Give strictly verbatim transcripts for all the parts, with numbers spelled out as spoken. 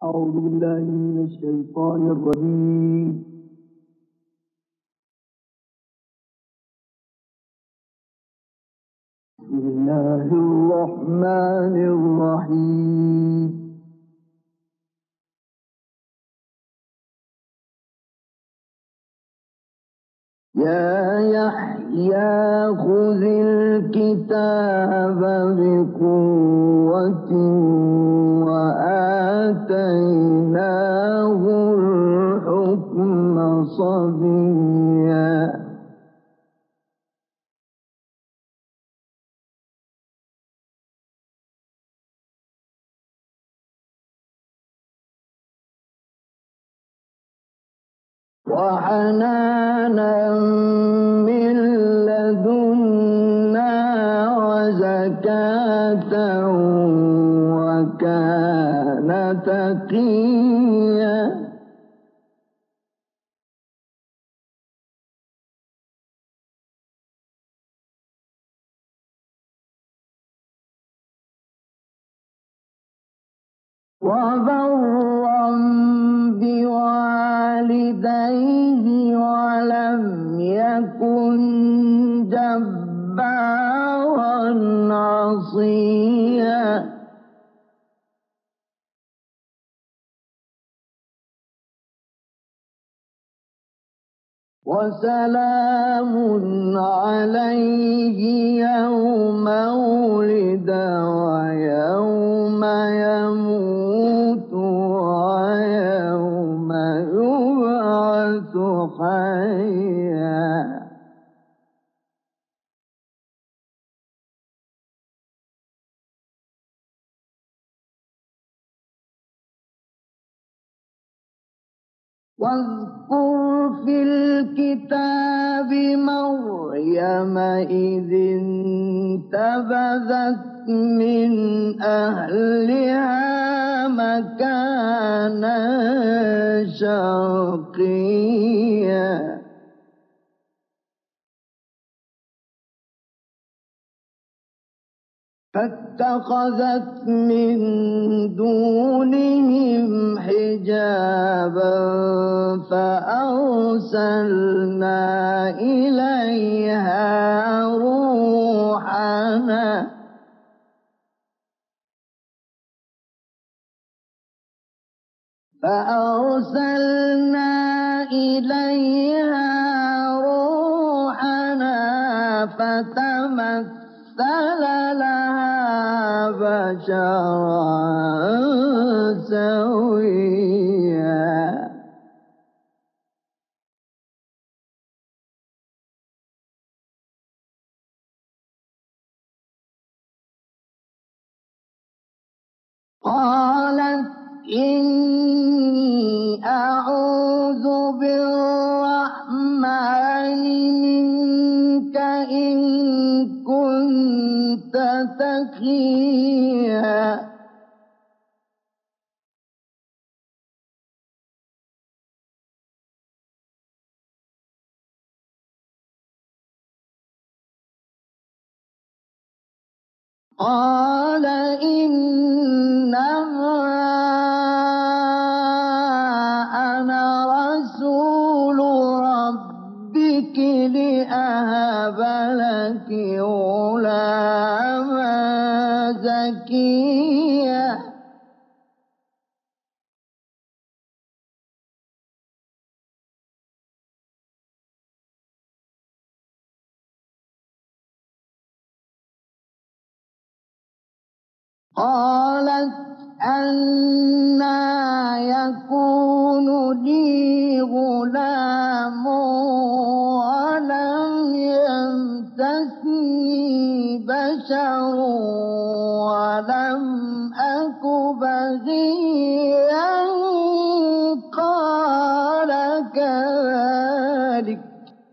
أعوذ بالله من الشيطان الرجيم. بسم الله الرحمن الرحيم. يا يحيى خذ الكتاب بقوة وآتيناه الحكم صبيا. وحنانا من لدنا وزكاة وكان تقيا. وبرا بوالديه ولم يكن جبارا عصيا. وسلام عليه يوم ولد ويوم يموت ويوم يبعث حيا. واذكر في الكتاب مريم إذ انتبذت من أهلها مكانا شرقيا. فاتخذت من دونهم حجابا فأرسلنا إليها روحنا فأرسلنا إليها روحنا فتمثل لها بشرا سويا. قالت إني أعوذ بالرحمن منك إن كنت تقيا. قال إنما أنا رسول ربك لأهب لك غلاما زكيا. قالت أنى يكون لي غلام ولم يمسسني بشر ولم أك بغيا. قال كذلك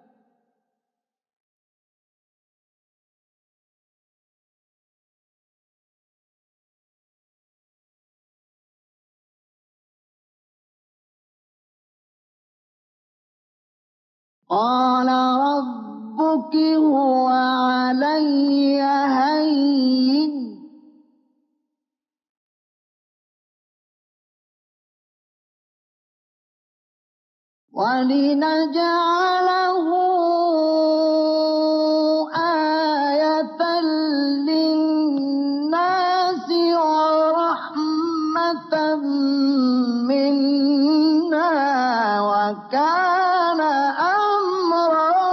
قال ربك هو علي هين ولنجعله آية للناس ورحمة منا وكان أمرا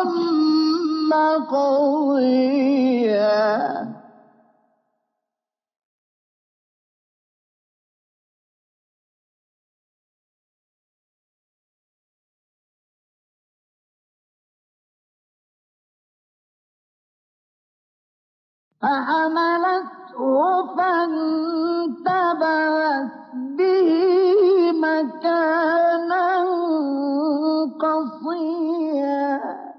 مقضيا. فحملته فانتبذت به مكانا قصيا.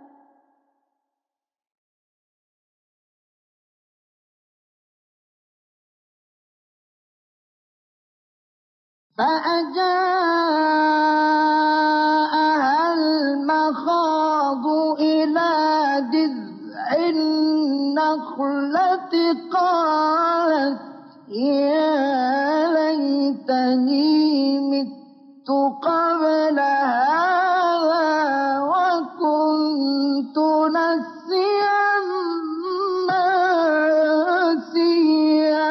فأجاءها المخاض إلى جذع النخلة قالت يا ليتني مت قبل هذا وكنت نسيا منسيا.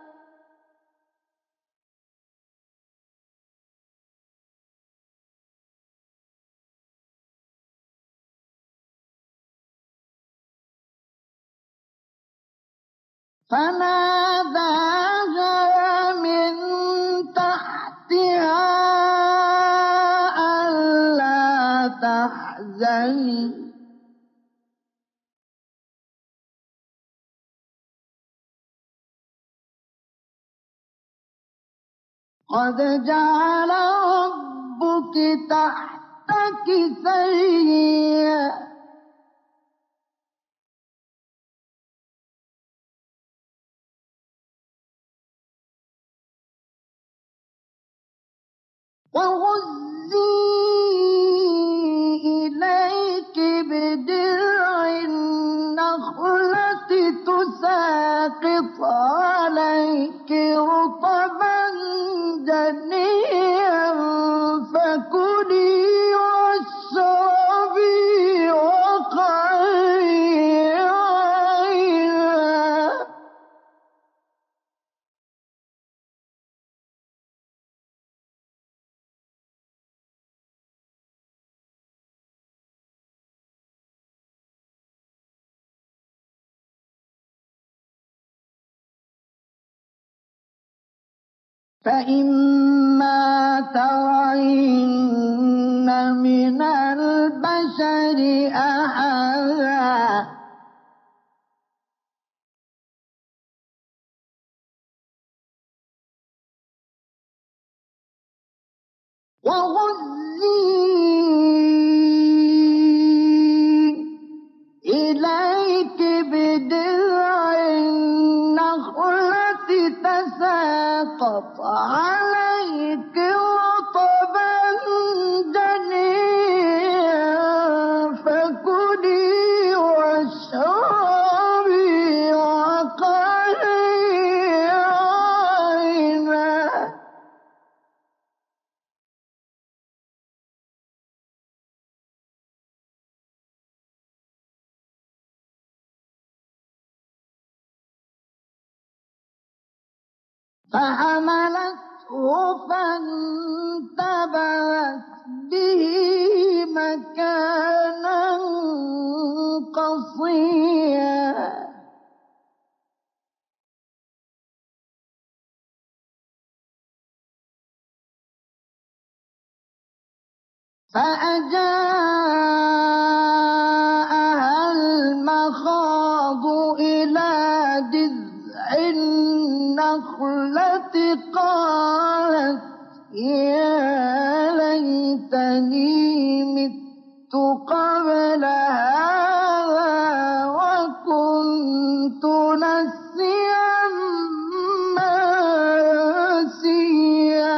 فناداها من تحتها ألا تحزني قد جعل ربك تحتك سريا. وهزي إليك بجذع النخلة تساقط عليك رطبا جنيا فكلي واشربي وقري عينا. فإما ترين من البشر أحدا وهزي إليك بجذع النخلة تساقط عليك رطبا جنيا فكلي واشربي وقري عينا. فحملته فانتبذت به مكانا قصيا. فأجاءها المخاض إلى جذع النخلة قالت يا ليتني مت قبل هذا وكنت نسيا منسيا.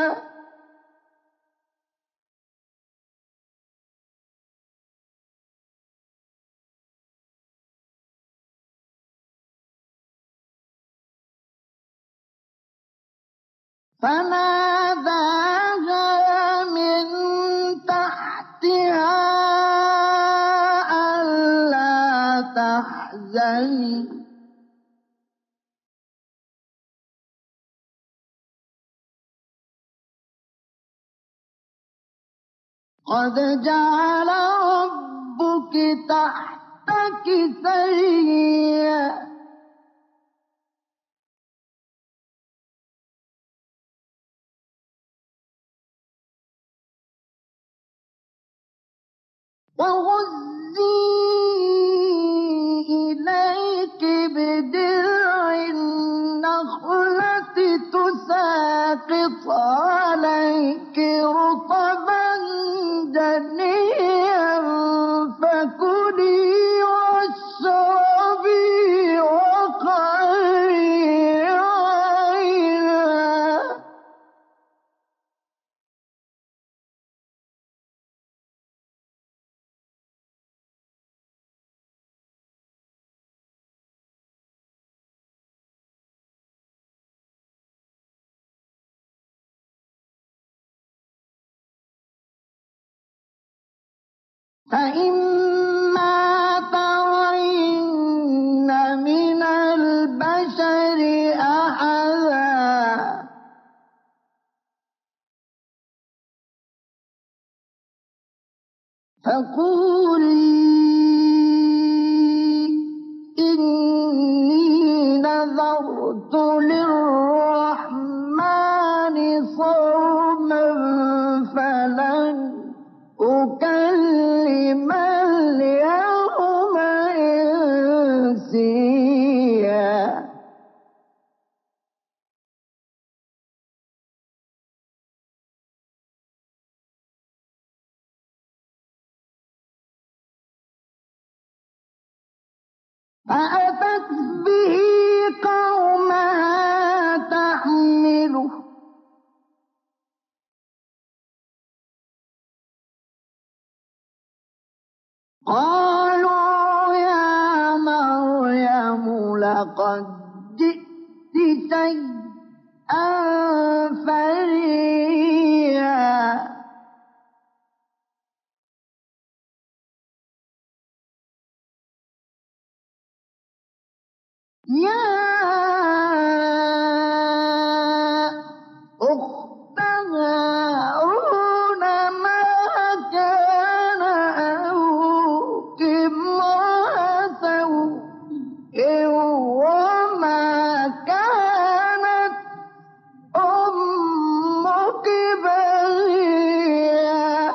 فناداها من تحتها قد جعل ربك تحتك سريا وهزي إليك بجذع النخلة تساقط عليك رطبا جنيا فكلي واشربي وقري عينا فإما ترين من البشر أحدا فقولي إني نذرت للرحمن صوما فلن أكلم اليوم إنسيا فأتت به قومها تحمله قالوا يا مريم لقد جئت شيئا فريا يا أخت هارون ما كان أبوك امرأ سوء وما كانت أمك بغيا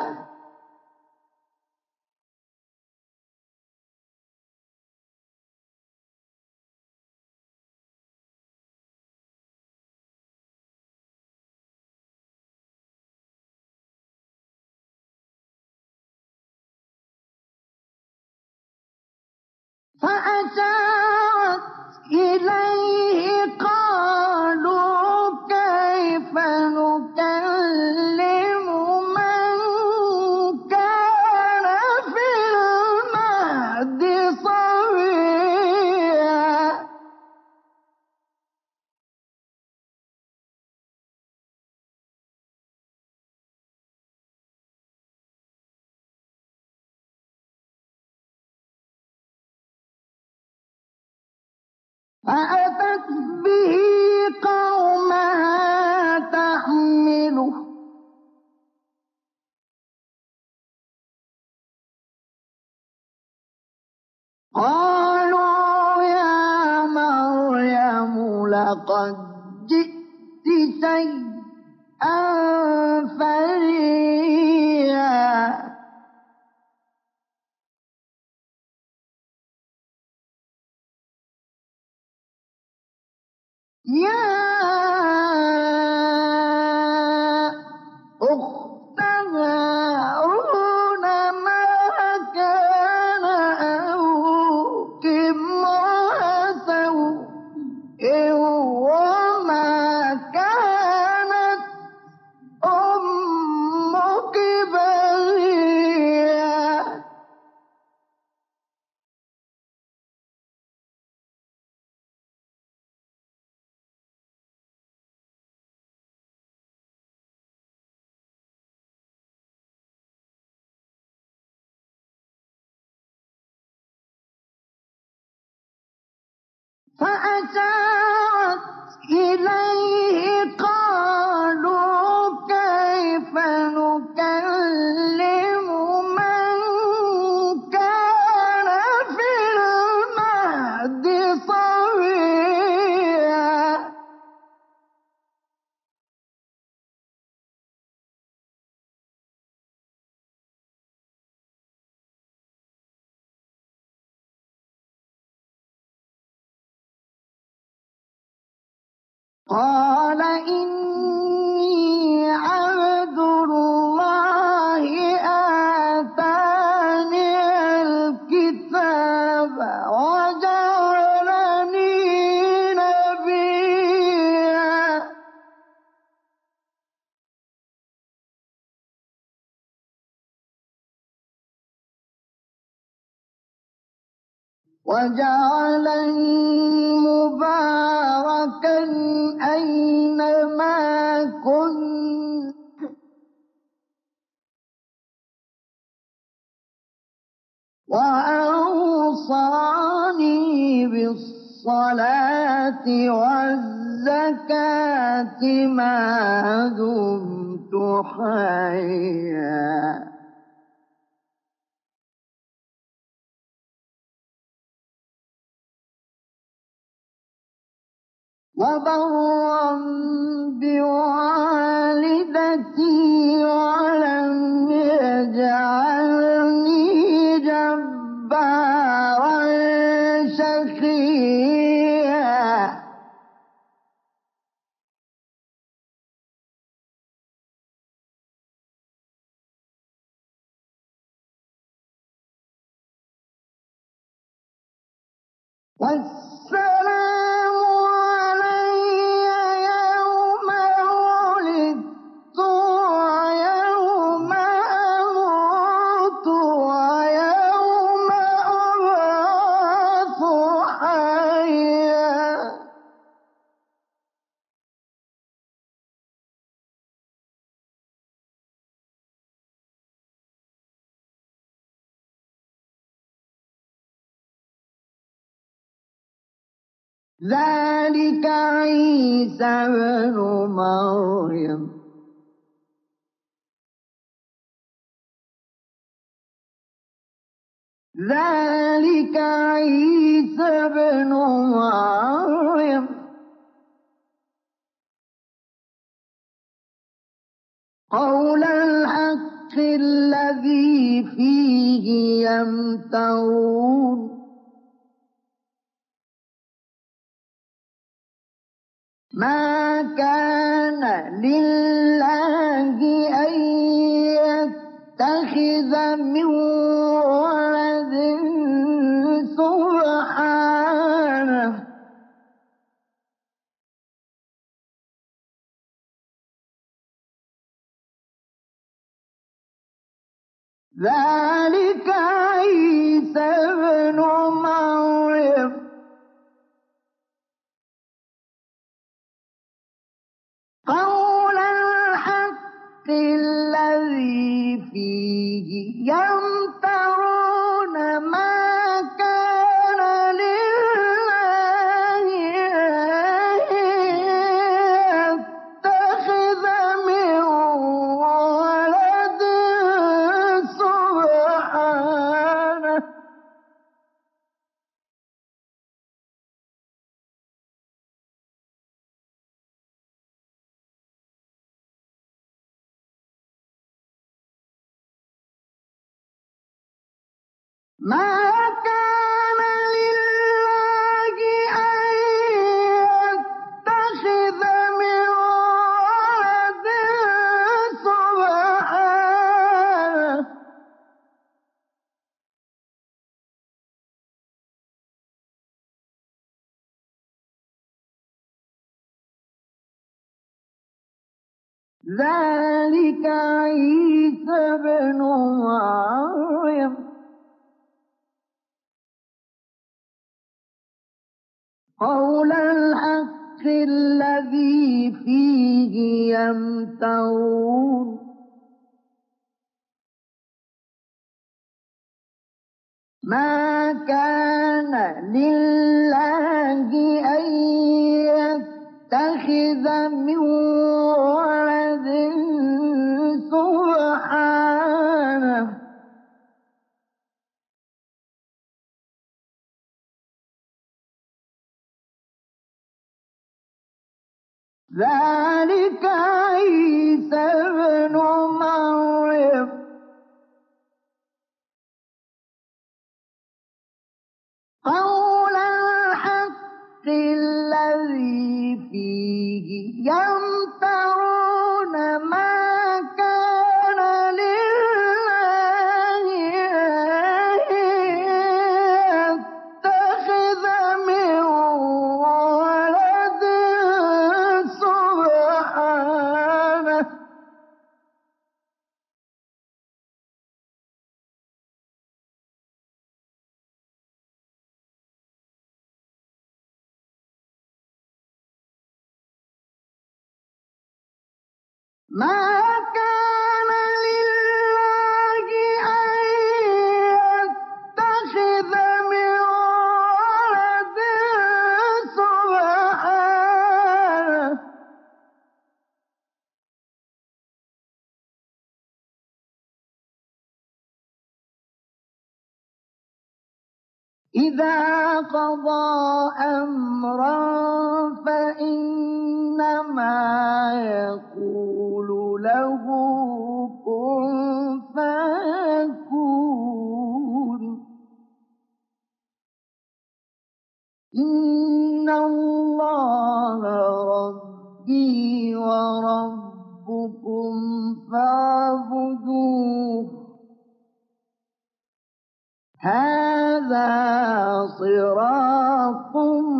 فأشارت إليه قالوا كيف نكلم من كان في المهد صبيا فأتت به قومها تحمله قالوا يا مريم لقد جئت شيئا فريا يا أخت هارون ما كان أبوك امرأ سوء وما كانت أمك بغيا فأشارت إليه قالوا كيف نكلم قال إني عبد الله آتاني الكتاب وجعلني نبيا وجعلني مباركا أينما كنت وأوصاني بالصلاة والزكاة ما دمت حيا وبرا بوالدتي ولم يجعلني جبارا شقيا والسلام علي يوم ولدت ويوم أموت ويوم أبعث حيا ذلك عيسى ابن مريم ذلك عيسى ابن مريم قول الحق الذي فيه يمترون ما كان لله أن يتخذ من ولد سبحانه ذلك عيسى ابن مريم قول الحق الذي فيه يمترون ما كان لله أن يتخذ من ولد سبحانه ما كان لله أن يتخذ من ولد سبحانه ذلك عيسى ابن مريم قول الحق الذي فيه يمترون ما كان لله أن يتخذ من ولد سبحانه ذلك عيسى ابن مريم قول الحق الذي فيه يمترون ما كان لله يتخذ من ولد سبحانه ما كان لله أن يتخذ من ولد سبحانه إذا قضى أمرا فإنما يقول له كن فيكون إن الله ربي وربكم فاعبدوه هذا صراط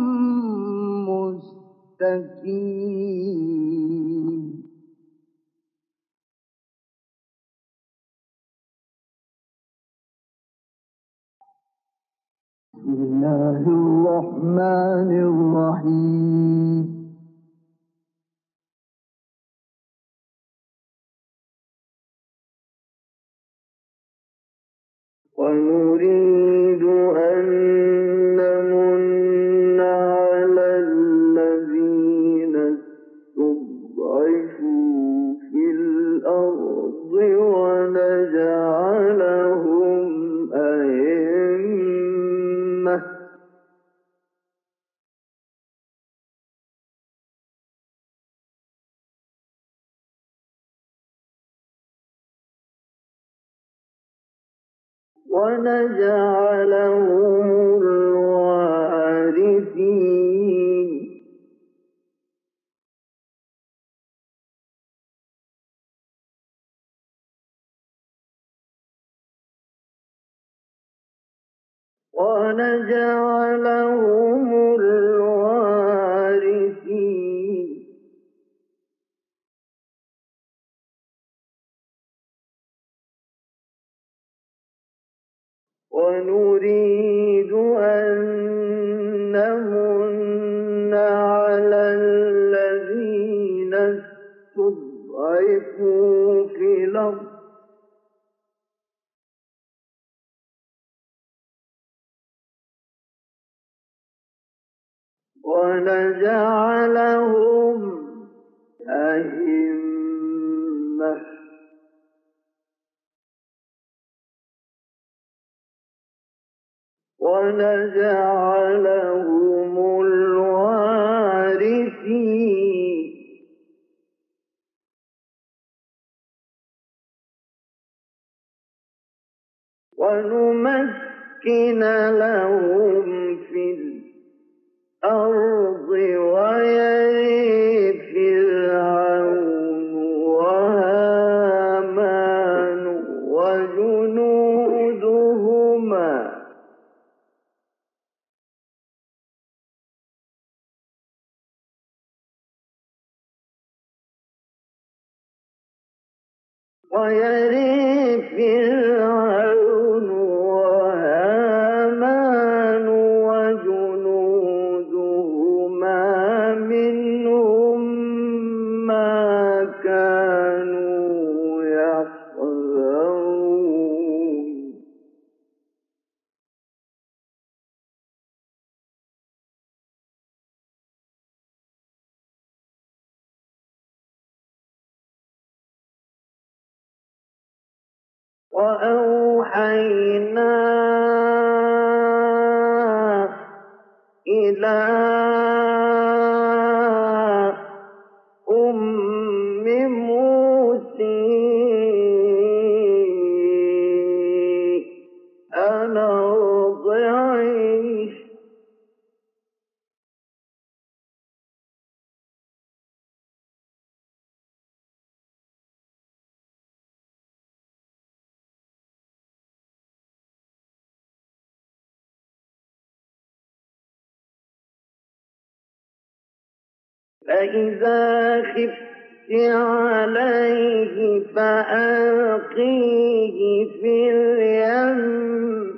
مستقيم بسم الله الرحمن الرحيم ونريد أن نمن على الذين استضعفوا في الأرض ونجعلهم أئمة ونجعلهم الوارثين ونجعلهم الوارثين ونريد أن نمن على الذين استضعفوا في الأرض ونجعلهم أئمة ونجعلهم الوارثين ونمكن لهم في الأرض ويري فرعون وهامان وجنودهما ويري فرعون وهامان وجنودهما منهم ما كانوا يحذرون وأوحينا إلى أم موسى أن أرضعيه فإذا خفت عليه فألقيه في اليم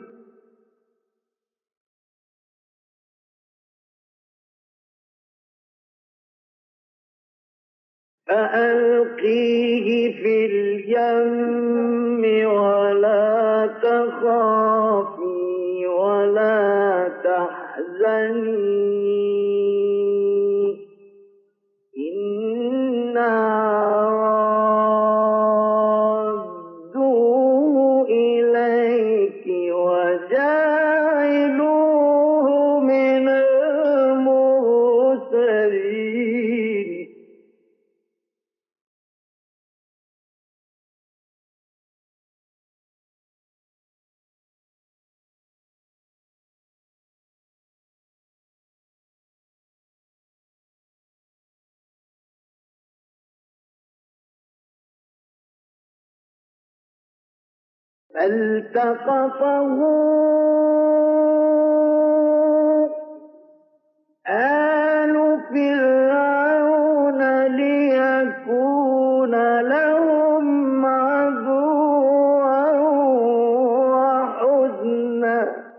فألقيه في اليم ولا تخافي ولا تحزني إنا رادوه إليك وجاعلوه من المرسلين فالتقطه آل فرعون ليكون لهم عدوا وحزنا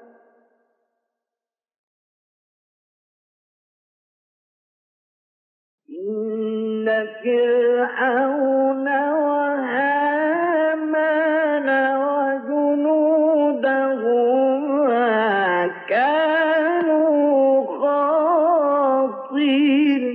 إن فرعون وهامان وجنودهما كانوا خاطئين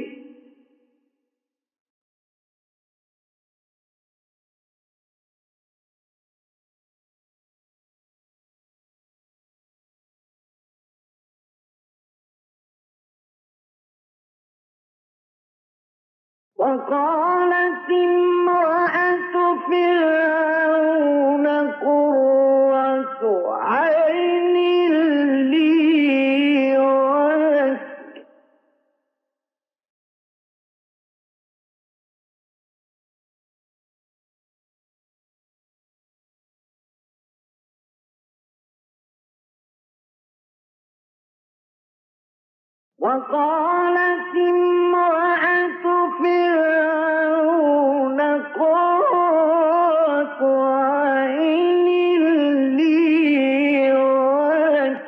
وقالت امرأة فرعون قرة عين لي ولك وقالت امرأة فرعون قرة عين لي ولك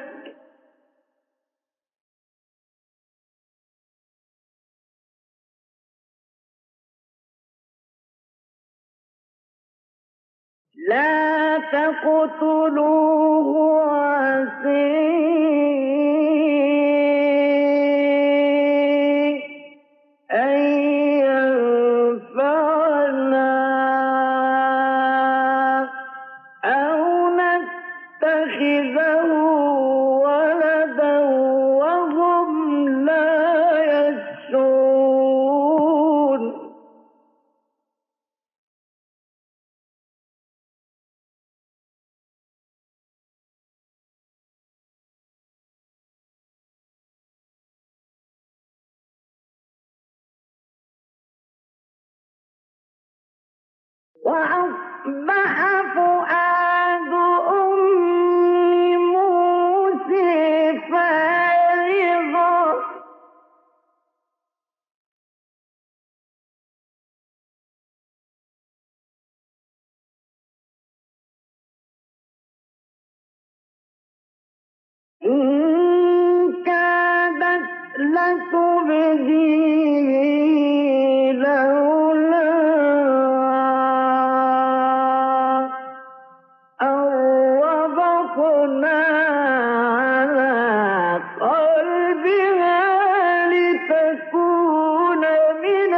لا تقتلوه عسى أن ينفعنا أو نتخذه ولدا وهم لا يشعرون وأصبح فؤاد أم موسى فارغا إن كادت لتبدي لولا أن ربطنا على قلبها لتكون من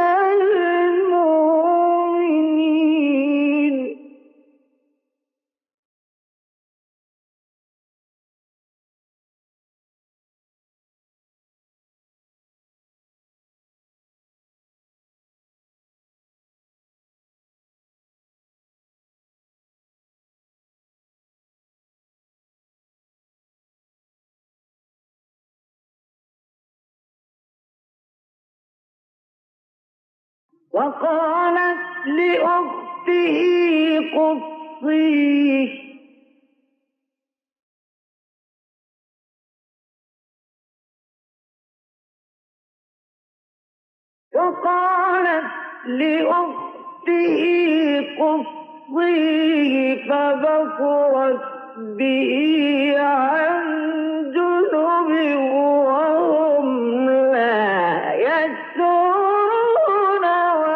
المؤمنين وقالت لأخته قصيه لأخته قصيه فبصرت به عن جنب وهم لا يشعرون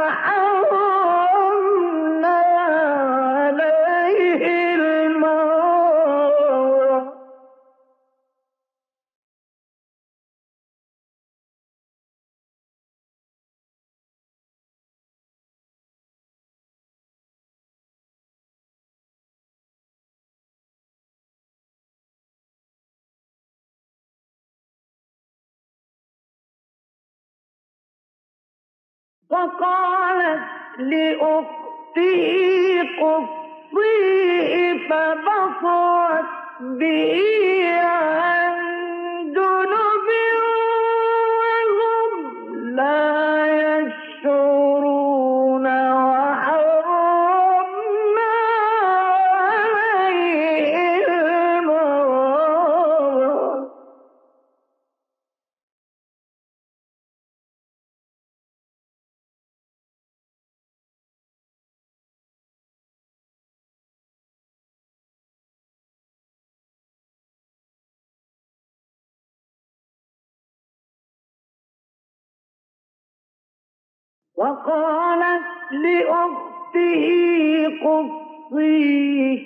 وحرمنا عليه المرض وقالت لأخته قصيه فبصرت به عن جنب وهم لا يشعرون وحرمنا عليه المرض وقالت لأخته قصيه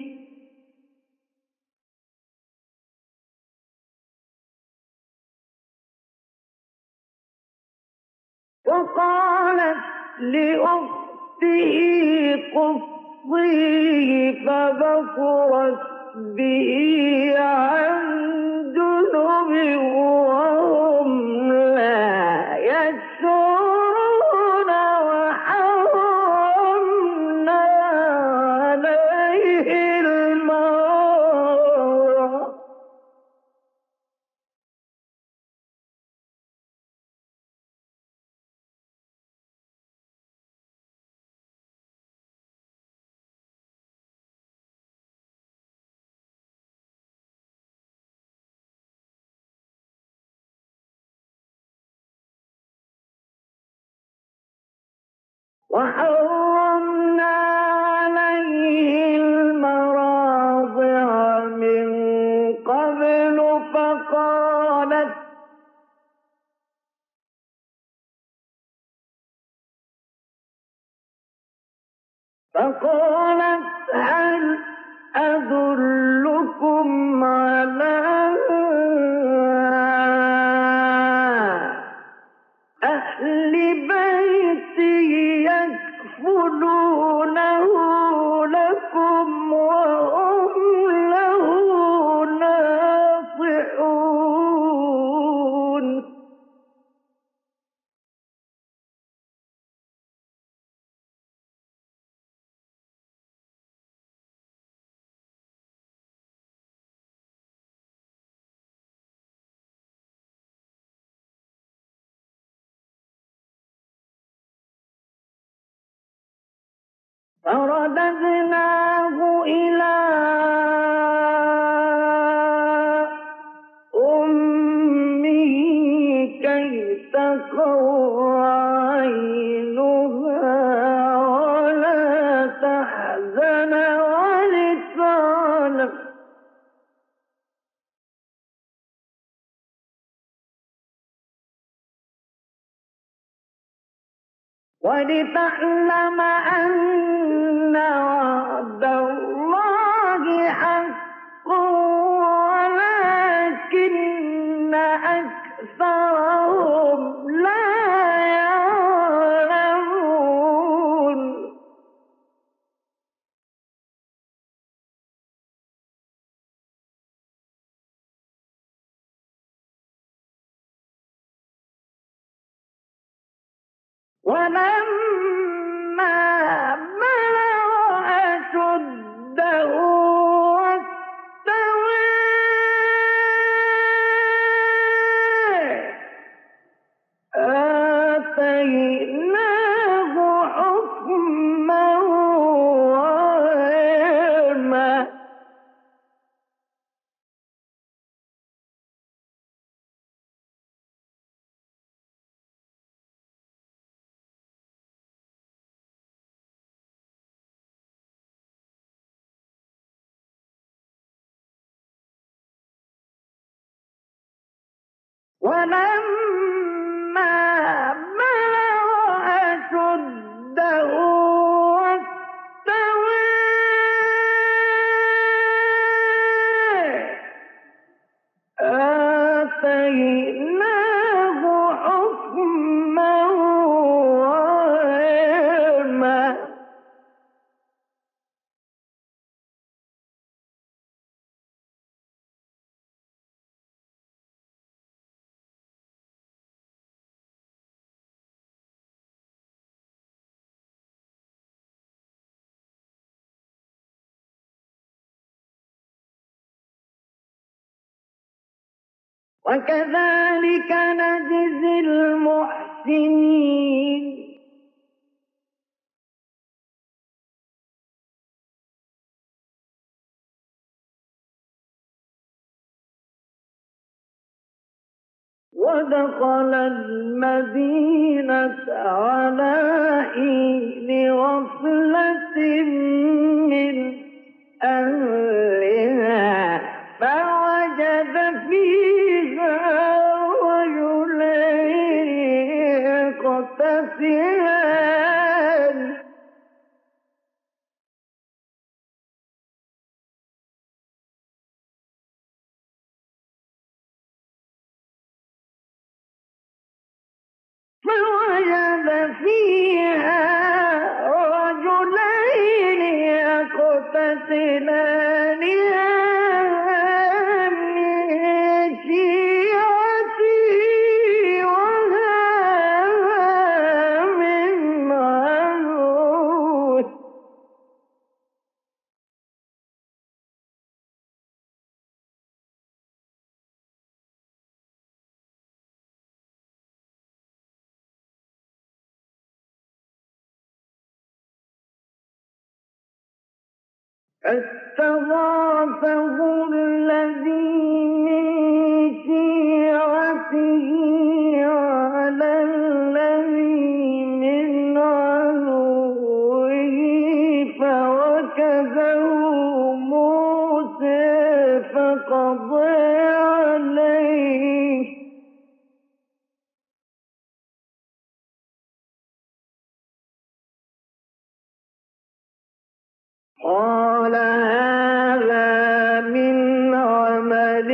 وقالت لأخته قصيه فبصرت به عن جنب وهم لا يشعرون وحرمنا عليه المرض وحرمنا عليه المراضع من قبل فقالت فقالت هل أدلكم على أهل بيت يكفلونه لكم وهم له ناصحون فرددناه إلى أمه كي تقر عينها ولا تحزن ولتعلم ولتعلم أن وعد الله حق ولكن أكثرهم لا يعلمون ولما بلغ أشده واستوى آتيناه حكما وعلما ولما بلغ أشده واستوى آتيناه حكما وعلما. وكذلك نجزي المحسنين. ودخل المدينة على حين غفلة من أهلها فوجد فيها رجلين يقتتلان فوجد فيها رجلين يقتتلان من شيعته وهذا من عدوه فاستغاثه الذي من شيعته على الذي من عدوه فوكزه موسى فقضى عليه قال هذا من عمل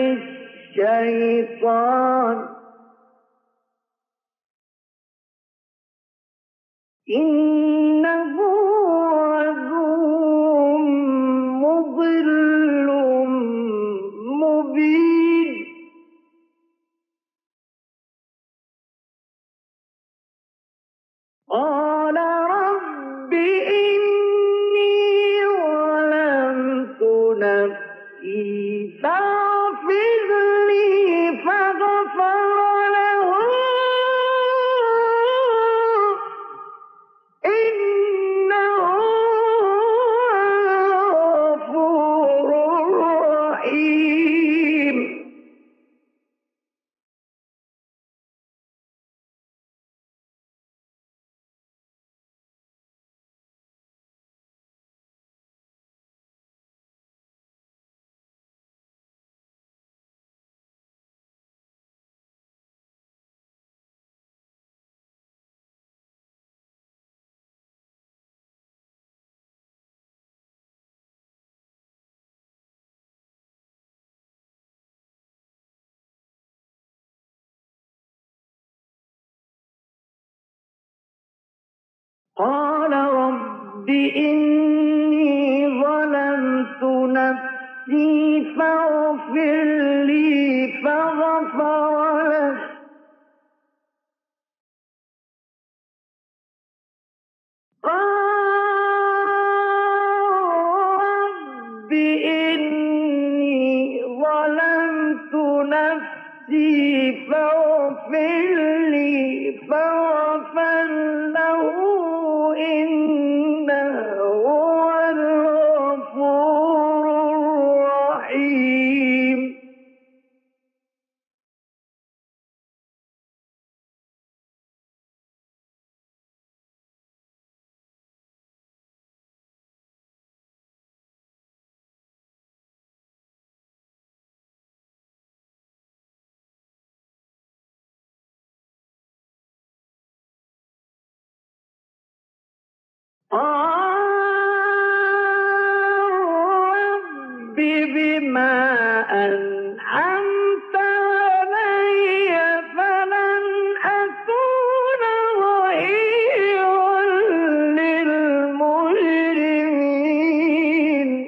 الشيطان إنه عدو مضل مبين. قال رب إني ظلمت نفسي فاغفر لي فغفر له إنه غفور رحيم. قال رب إني ظلمت نفسي فاغفر لي فغفر له رب إني ظلمت نفسي فاغفر لي فغفر له إنه هو الغفور الرحيم. بما أنعمت علي فلن أكون ظهيرا للمجرمين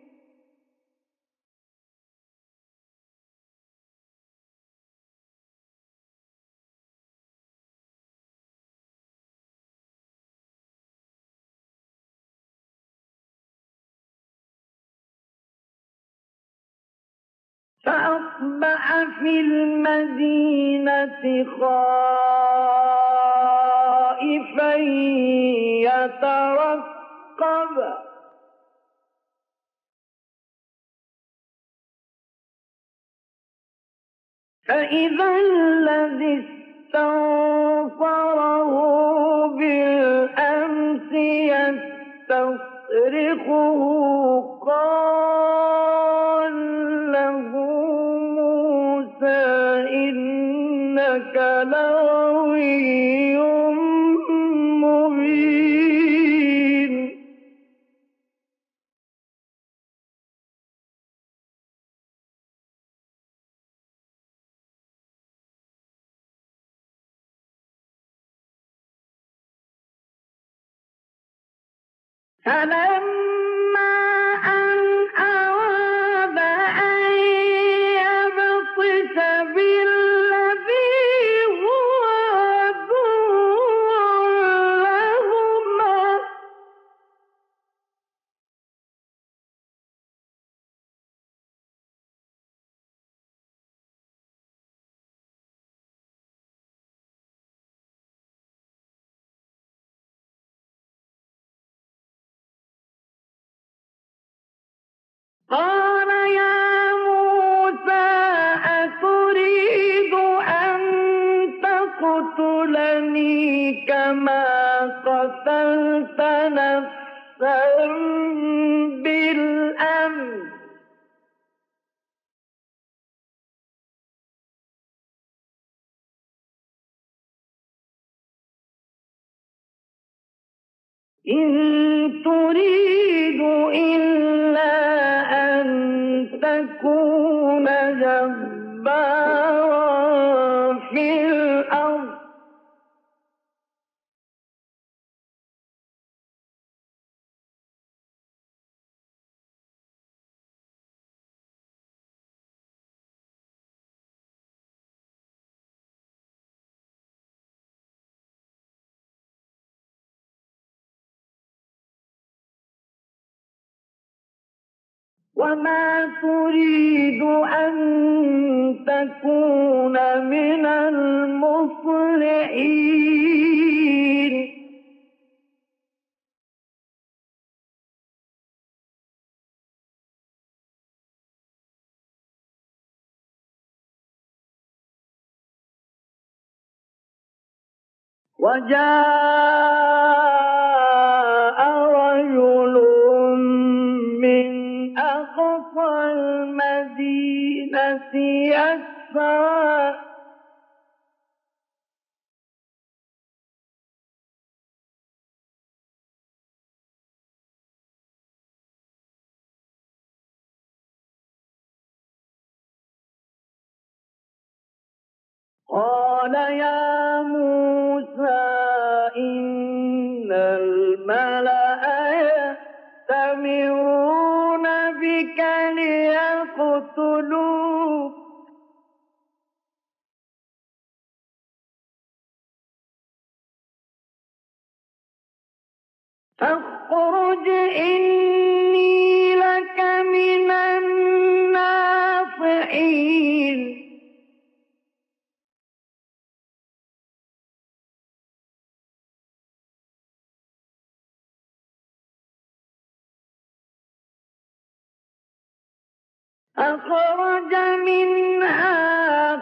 فأصبح في المدينة خائفا يترقب فإذا الذي استنصره بالأمس يستصرخه قال له موسى إنك لغوي مبين فلما أن أراد أن يبطش بالذي هو عدو لهما قال يا موسى أتريد أن تقتلني كما قتلت نفسا بالأمس إن تريد إلا أن تكون جبارا في الأرض وما تريد أن تكون من المصلحين وجاء رجل من أقصى المدينة يسعى قال يا موسى إن الملأ يأتمرون بك ليقتلوك فاخرج إني لك من الناصحين أخرج منها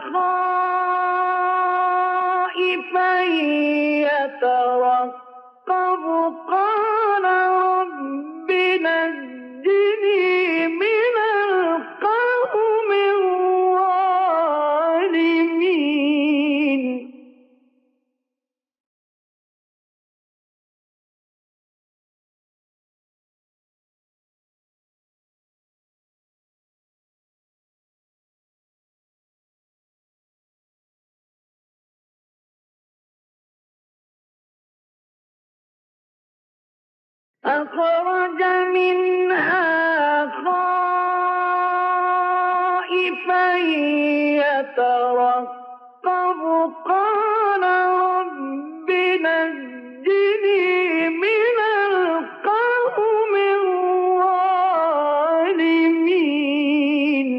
خائفا يترقب قال رب نجني من القوم الظالمين أخرج منها خائفا يترقب قال رب نجني من القوم الظالمين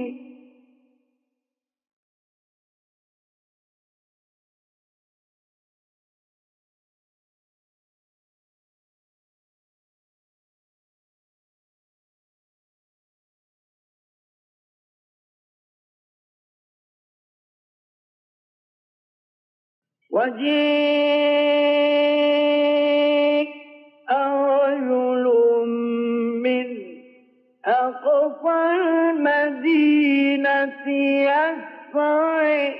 وجيء رجل من أقصى المدينة يسعى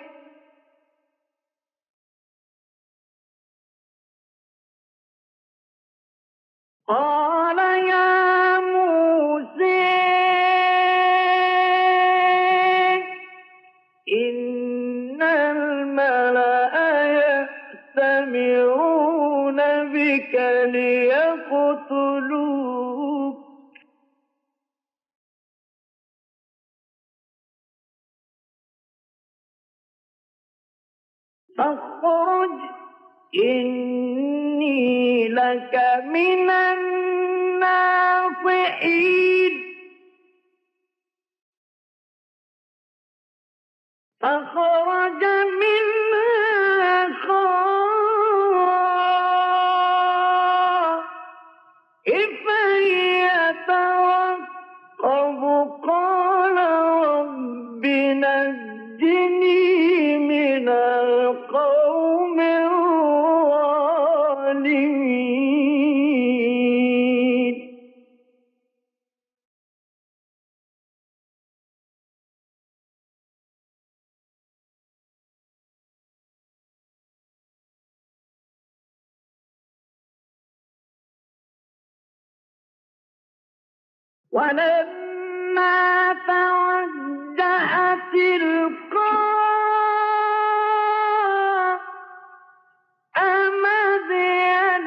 قال يا موسى إن الملأ يأتمرون بك ليقتلوك فاخرج إني لك من الناصحين فخرج منها خائفا يترقب قال رب نجني من القوم الظالمين ولما توجه تلقاء مدين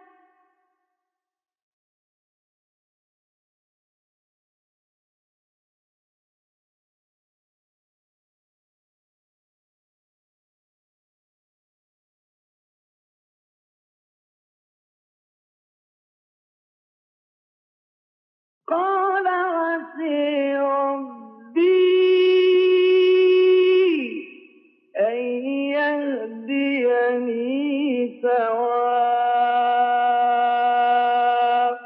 قال عسى ربي أن يهديني سواء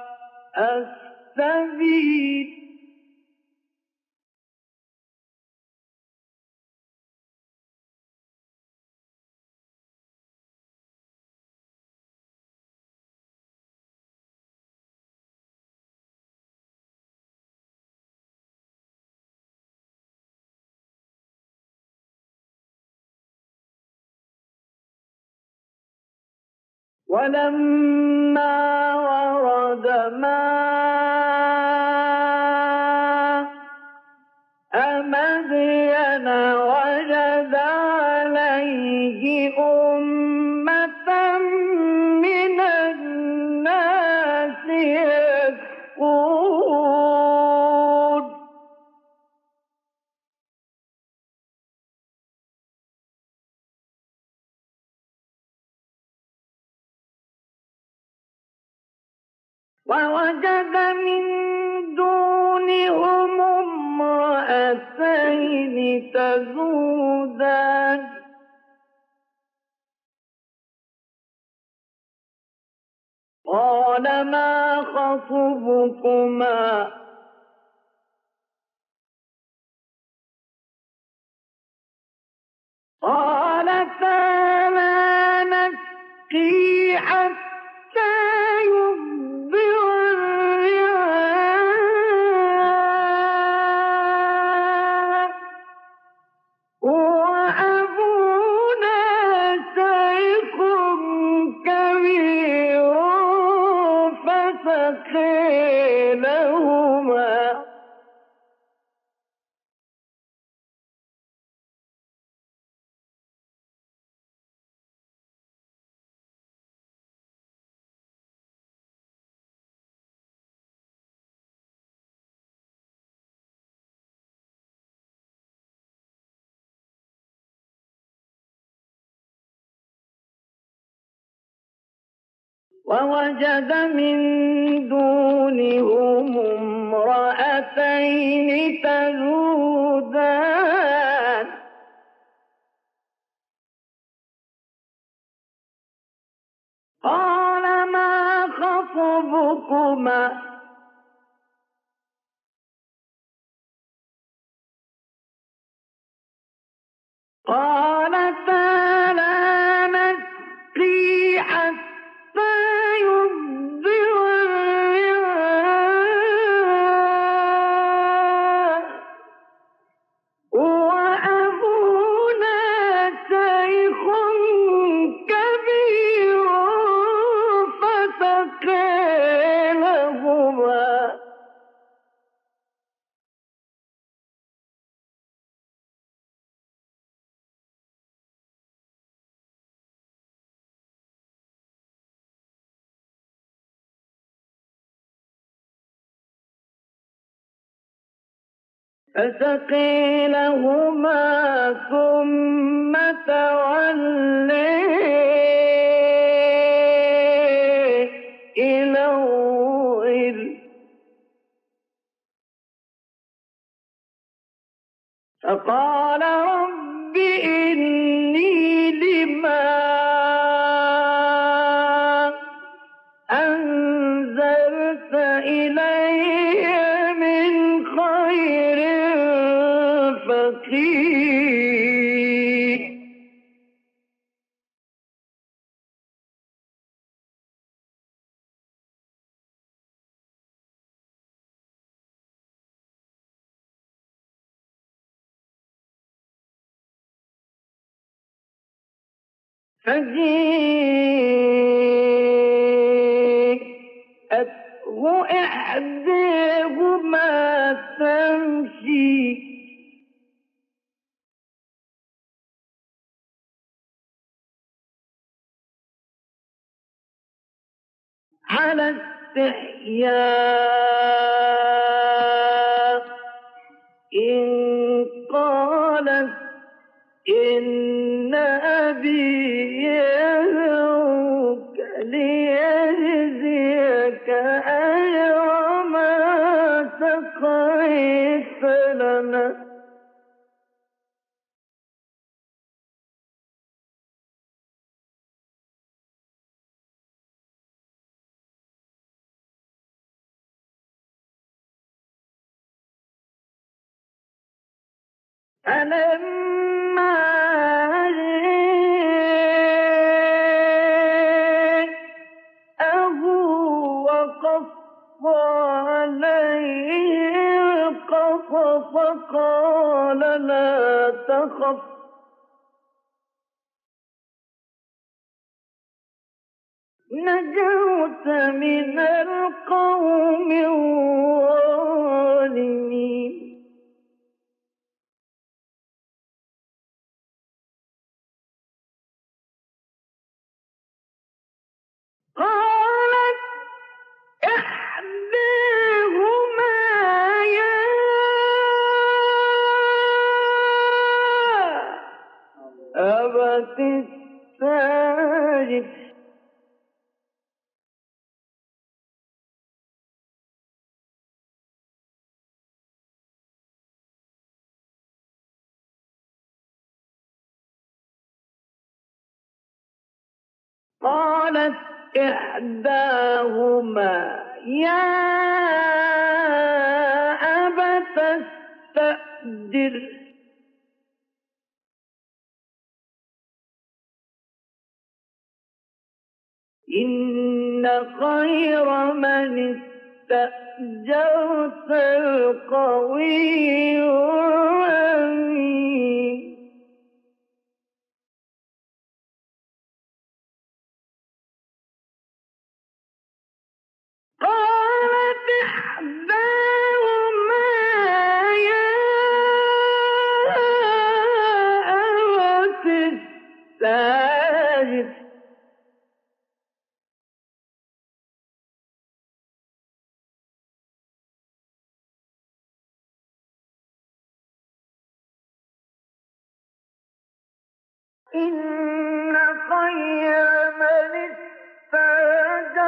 السبيل ولما ورد ماء مدين وجد عليه أمة من الناس يسقون ووجد من دونهم امرأتين تذودان قال ما خطبكما قالتا لا نسقي حتى يصدر الرعاء وأبونا شيخ كبير فسقي لهما ووجد من دونهم امرأتين تذودان قال ما خطبكما قالتا لا نسقي حتى يصدر الرعاء وأبونا شيخ كبير فسقي لهما فسقي لهما ثم تولي إلى الظل فقال رب إني لما أنزلت إلي من خير فقير فجيءته إحداهما تمشي على استحياء إن قالت إن أبي يدعوك ليجزيك أجر ما سقيت لنا فلما جاءه وقص عليه القصص قال لا تخف نجوت من القوم الظالمين قالت إحداهما يا أبت استأجره قالت إحداهما يا أبت استأجره إن خير من استأجرت القوي الأمين قالت إحداهما يا أبت استأجره إن خير من استأجرت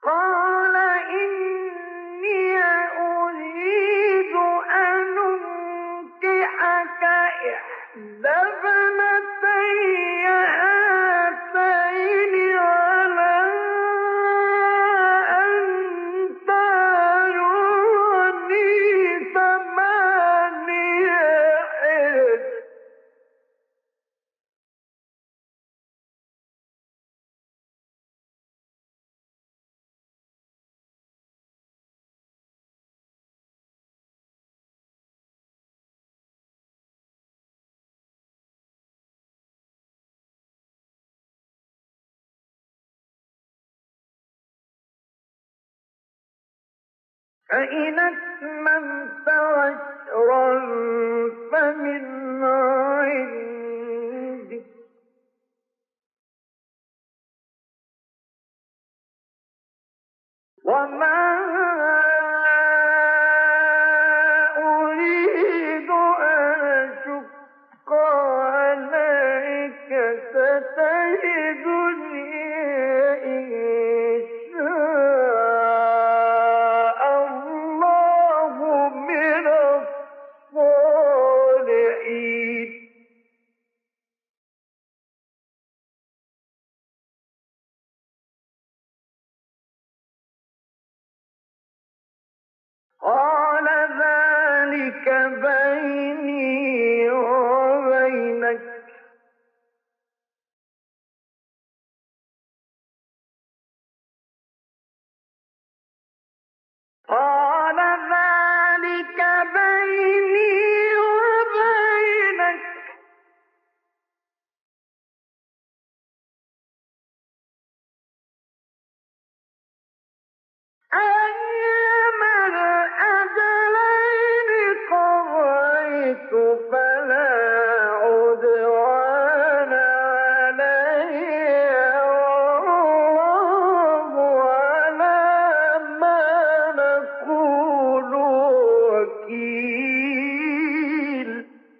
قال إني أريد أن أنكحك إحدى ابنتي هاتين على أن تأجرني ثماني حجج فإن أتممت عشرا فمن عندك وما أريد أن أشق عليك ستجدني إن شاء الله من الصالحين قال ذلك بيني وبينك قال ذلك بيني وبينك أيما الأجلين قضيت فلا عدوان علي والله على ما نقول وكيل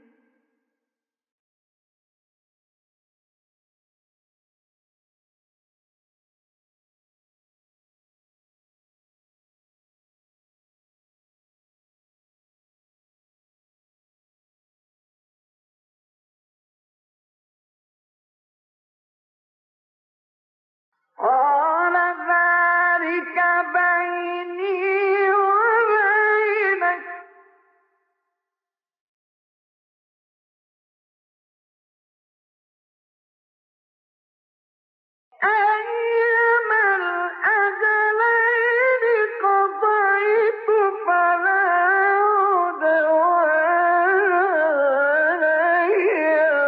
قال ذلك بيني وبينك أيما الأجلين قضيت فلا عدوان علي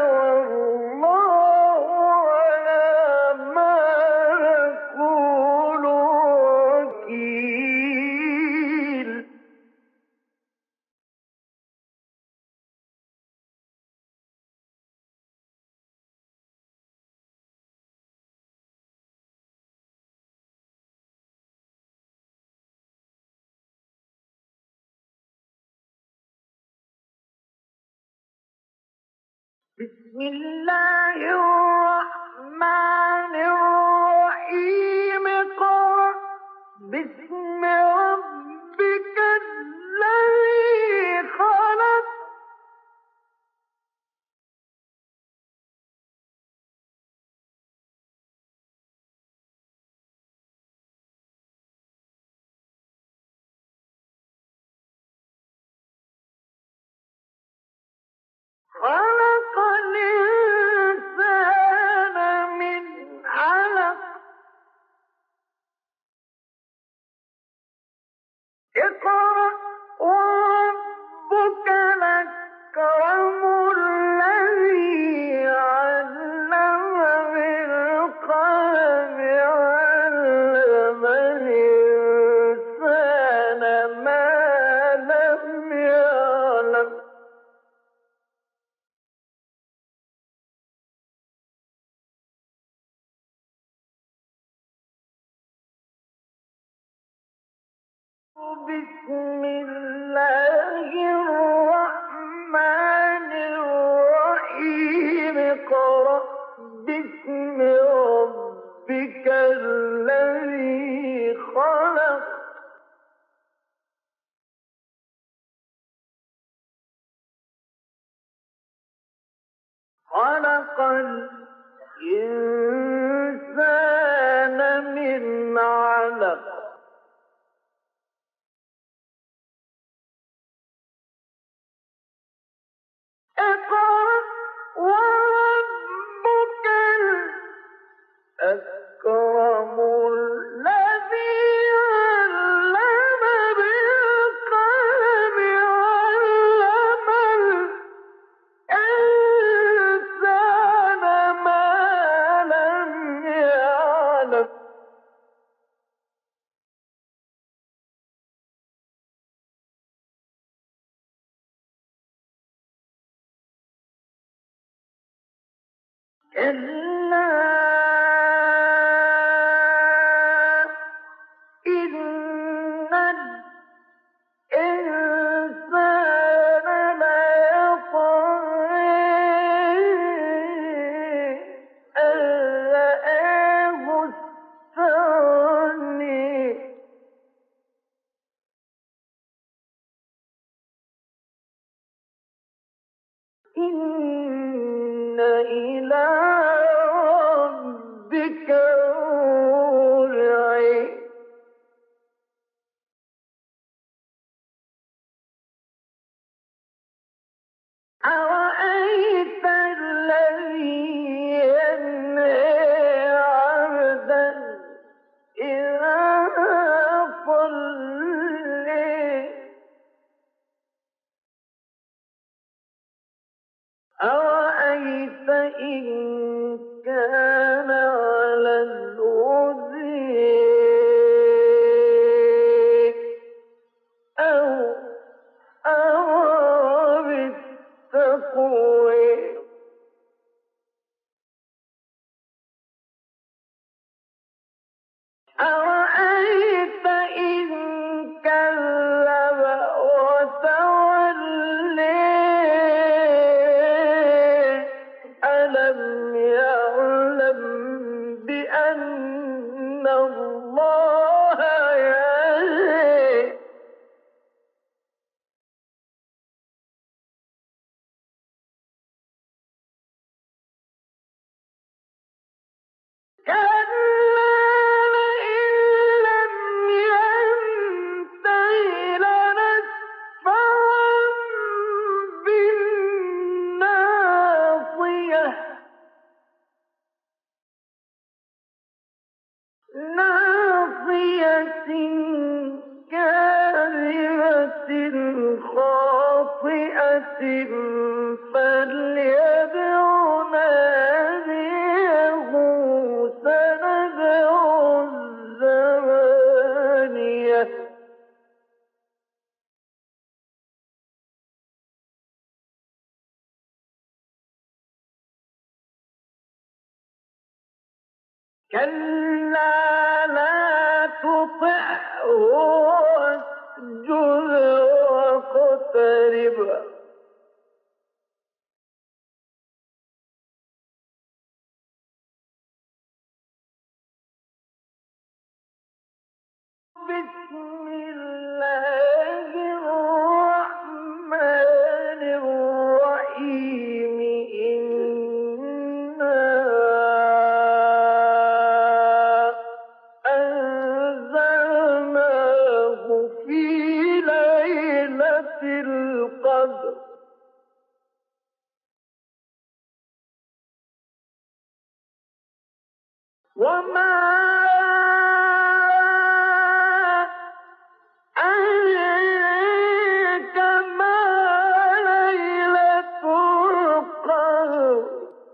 والله على ما نقول وكيل بسم الله الرحمن الرحيم قرأ باسم ربك الذي خلق خلق الإنسان من علق اقرأ وربك الأكرم الذي علم بالقلم علم الإنسان ما لم يعلم بسم الله الرحمن الرحيم اقرأ باسم ربك الذي خلق خلق الإنسان من علق اقرأ وربك الأكرم الذي علم بالقلم علم الإنسان ما لم يعلم كلا إن الإنسان ليطغى أن رآه استغنى إن إلى ربك الرجعى أرأيت الذي ينهى عبدا إذا صلى أرأيت إن كان على الهدى أو أمر بالتقوى أرأيت إن كذب وتولى ألم يعلم بأن الله يرى كلا لئن لم ينته لنسفعا بالناصية ناصية كاذبة خاطئة فليدع ناديه سندع الزبانية كلا لا تطعه واسجد واقترب بسم الله الرحمن الرحيم إنا أنزلناه في ليلة القدر وما أدراك ما ليلة القدر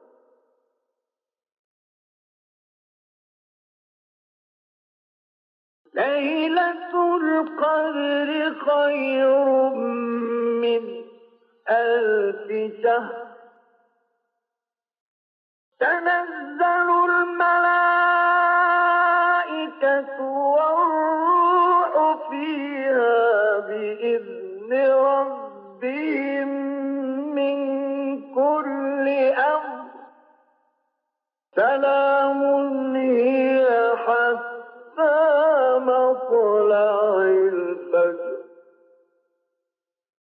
ليلة القدر خير من ألف شهر تنزل الملائكة والروح فيها بإذن ربهم من كل أمر سلام هي حتى مطلع